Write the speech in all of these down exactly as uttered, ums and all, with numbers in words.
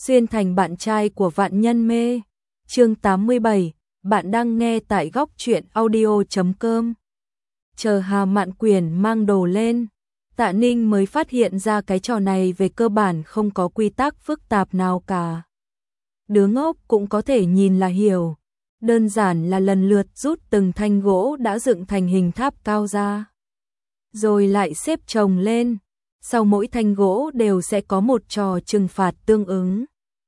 xuyên thành bạn trai của vạn nhân mê. Chương tám mươi bảy, bạn đang nghe tại góc truyện audio chấm com. Chờ Hà Mạn Quyển mang đồ lên, Tạ Ninh mới phát hiện ra cái trò này về cơ bản không có quy tắc phức tạp nào cả. Đứa ngốc cũng có thể nhìn là hiểu, đơn giản là lần lượt rút từng thanh gỗ đã dựng thành hình tháp cao ra, rồi lại xếp chồng lên, sau mỗi thanh gỗ đều sẽ có một trò trừng phạt tương ứng.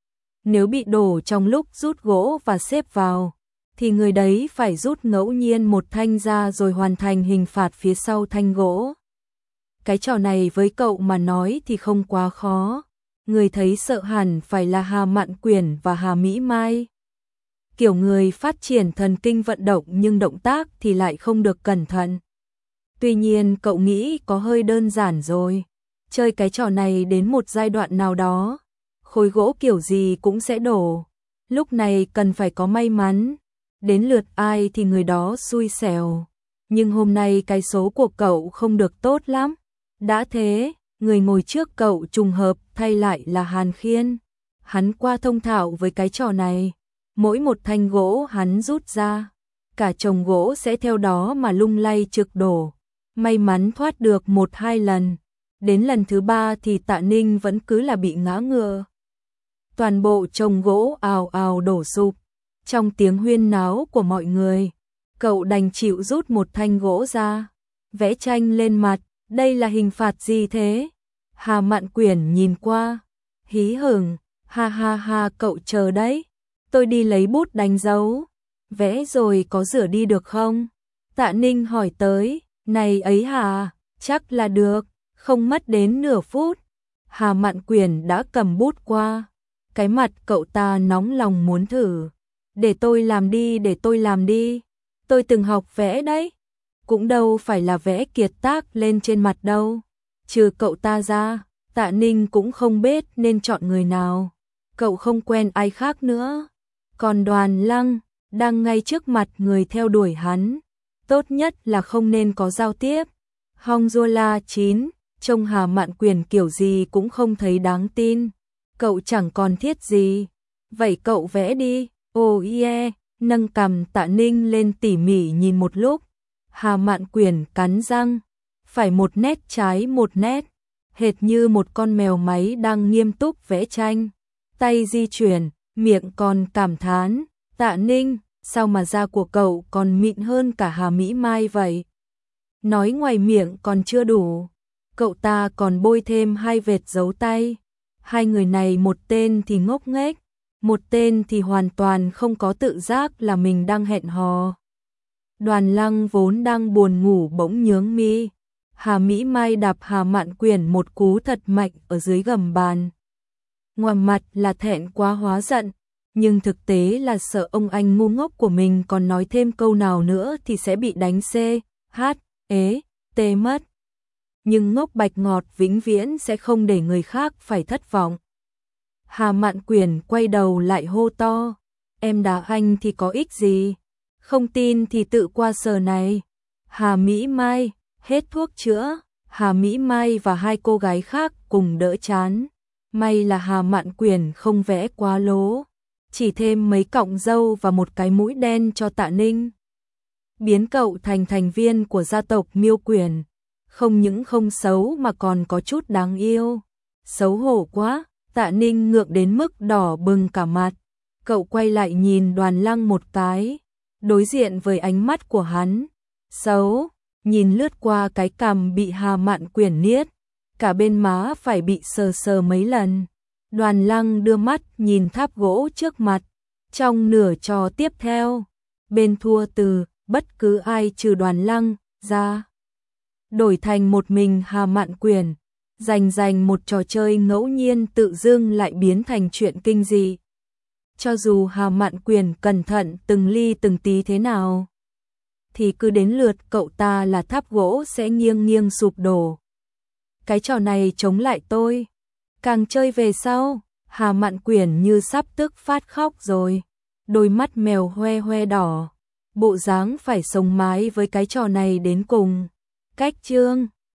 Nếu bị đổ trong lúc rút gỗ và xếp vào, thì người đấy phải rút ngẫu nhiên một thanh ra rồi hoàn thành hình phạt phía sau thanh gỗ. Cái trò này với cậu mà nói thì không quá khó, người thấy sợ hẳn phải là Hà Mạn Quyển và Hà Mỹ Mai. Kiểu người phát triển thần kinh vận động nhưng động tác thì lại không được cẩn thận. Tuy nhiên cậu nghĩ có hơi đơn giản rồi, chơi cái trò này đến một giai đoạn nào đó, khối gỗ kiểu gì cũng sẽ đổ, lúc này cần phải có may mắn, đến lượt ai thì người đó xui xẻo. Nhưng hôm nay cái số của cậu không được tốt lắm. Đã thế, người ngồi trước cậu trùng hợp thay lại là Hàn Khiên. Hắn qua thông thạo với cái trò này, mỗi một thanh gỗ hắn rút ra, cả chồng gỗ sẽ theo đó mà lung lay trực đổ. May mắn thoát được một hai lần, đến lần thứ ba thì Tạ Ninh vẫn cứ là bị ngã ngựa. Toàn bộ chồng gỗ ào ào đổ sụp. Trong tiếng huyên náo của mọi người, cậu đành chịu rút một thanh gỗ ra, vẽ tranh lên mặt. Đây là hình phạt gì thế? Hà Mạn Quyển nhìn qua, hí hửng, ha ha ha, cậu chờ đấy, tôi đi lấy bút đánh dấu. Vẽ rồi có rửa đi được không? Tạ Ninh hỏi tới. Này ấy hả? Chắc là được, không mất đến nửa phút. Hà Mạn Quyển đã cầm bút qua, cái mặt cậu ta nóng lòng muốn thử. Để tôi làm đi, để tôi làm đi, tôi từng học vẽ đấy. Cũng đâu phải là vẽ kiệt tác lên trên mặt đâu. Trừ cậu ta ra, Tạ Ninh cũng không biết nên chọn người nào. Cậu không quen ai khác nữa. Còn Đoàn Lăng, đang ngay trước mặt người theo đuổi hắn, tốt nhất là không nên có giao tiếp. Hong Jola chín, trông Hà Mạn Quyển kiểu gì cũng không thấy đáng tin. Cậu chẳng còn thiết gì. Vậy cậu vẽ đi. Oh yeah, nâng cằm Tạ Ninh lên tỉ mỉ nhìn một lúc. Hà Mạn Quyển cắn răng, phải một nét trái một nét, hệt như một con mèo máy đang nghiêm túc vẽ tranh. Tay di chuyển, miệng còn cảm thán, Tạ Ninh, sao mà da của cậu còn mịn hơn cả Hà Mỹ Mai vậy? Nói ngoài miệng còn chưa đủ, cậu ta còn bôi thêm hai vệt dấu tay. Hai người này một tên thì ngốc nghếch, một tên thì hoàn toàn không có tự giác là mình đang hẹn hò. Đoàn Lăng vốn đang buồn ngủ bỗng nhướng mi. Hà Mỹ Mai đạp Hà Mạn Quyển một cú thật mạnh ở dưới gầm bàn. Ngoài mặt là thẹn quá hóa giận, nhưng thực tế là sợ ông anh ngu ngốc của mình còn nói thêm câu nào nữa thì sẽ bị đánh C, H, ế, T mất. Nhưng ngốc bạch ngọt vĩnh viễn sẽ không để người khác phải thất vọng. Hà Mạn Quyển quay đầu lại hô to, em đá anh thì có ích gì? Không tin thì tự qua sờ này. Hà Mỹ Mai, hết thuốc chữa. Hà Mỹ Mai và hai cô gái khác cùng đỡ chán. May là Hà Mạn Quyển không vẽ quá lố, chỉ thêm mấy cọng râu và một cái mũi đen cho Tạ Ninh, biến cậu thành thành viên của gia tộc Miêu Quyển. Không những không xấu mà còn có chút đáng yêu. Xấu hổ quá, Tạ Ninh ngượng đến mức đỏ bừng cả mặt. Cậu quay lại nhìn Đoàn Lăng một cái, đối diện với ánh mắt của hắn. Xấu, nhìn lướt qua cái cằm bị Hà Mạn Quyển niết, cả bên má phải bị sờ sờ mấy lần. Đoàn Lăng đưa mắt nhìn tháp gỗ trước mặt. Trong nửa trò tiếp theo, bên thua từ bất cứ ai trừ Đoàn Lăng ra, đổi thành một mình Hà Mạn Quyển. Dành dành một trò chơi ngẫu nhiên tự dưng lại biến thành chuyện kinh dị. Cho dù Hà Mạn Quyển cẩn thận từng ly từng tí thế nào, thì cứ đến lượt cậu ta là tháp gỗ sẽ nghiêng nghiêng sụp đổ. Cái trò này chống lại tôi. Càng chơi về sau, Hà Mạn Quyển như sắp tức phát khóc rồi. Đôi mắt mèo hoe hoe đỏ. Bộ dáng phải sống mái với cái trò này đến cùng. Cách chương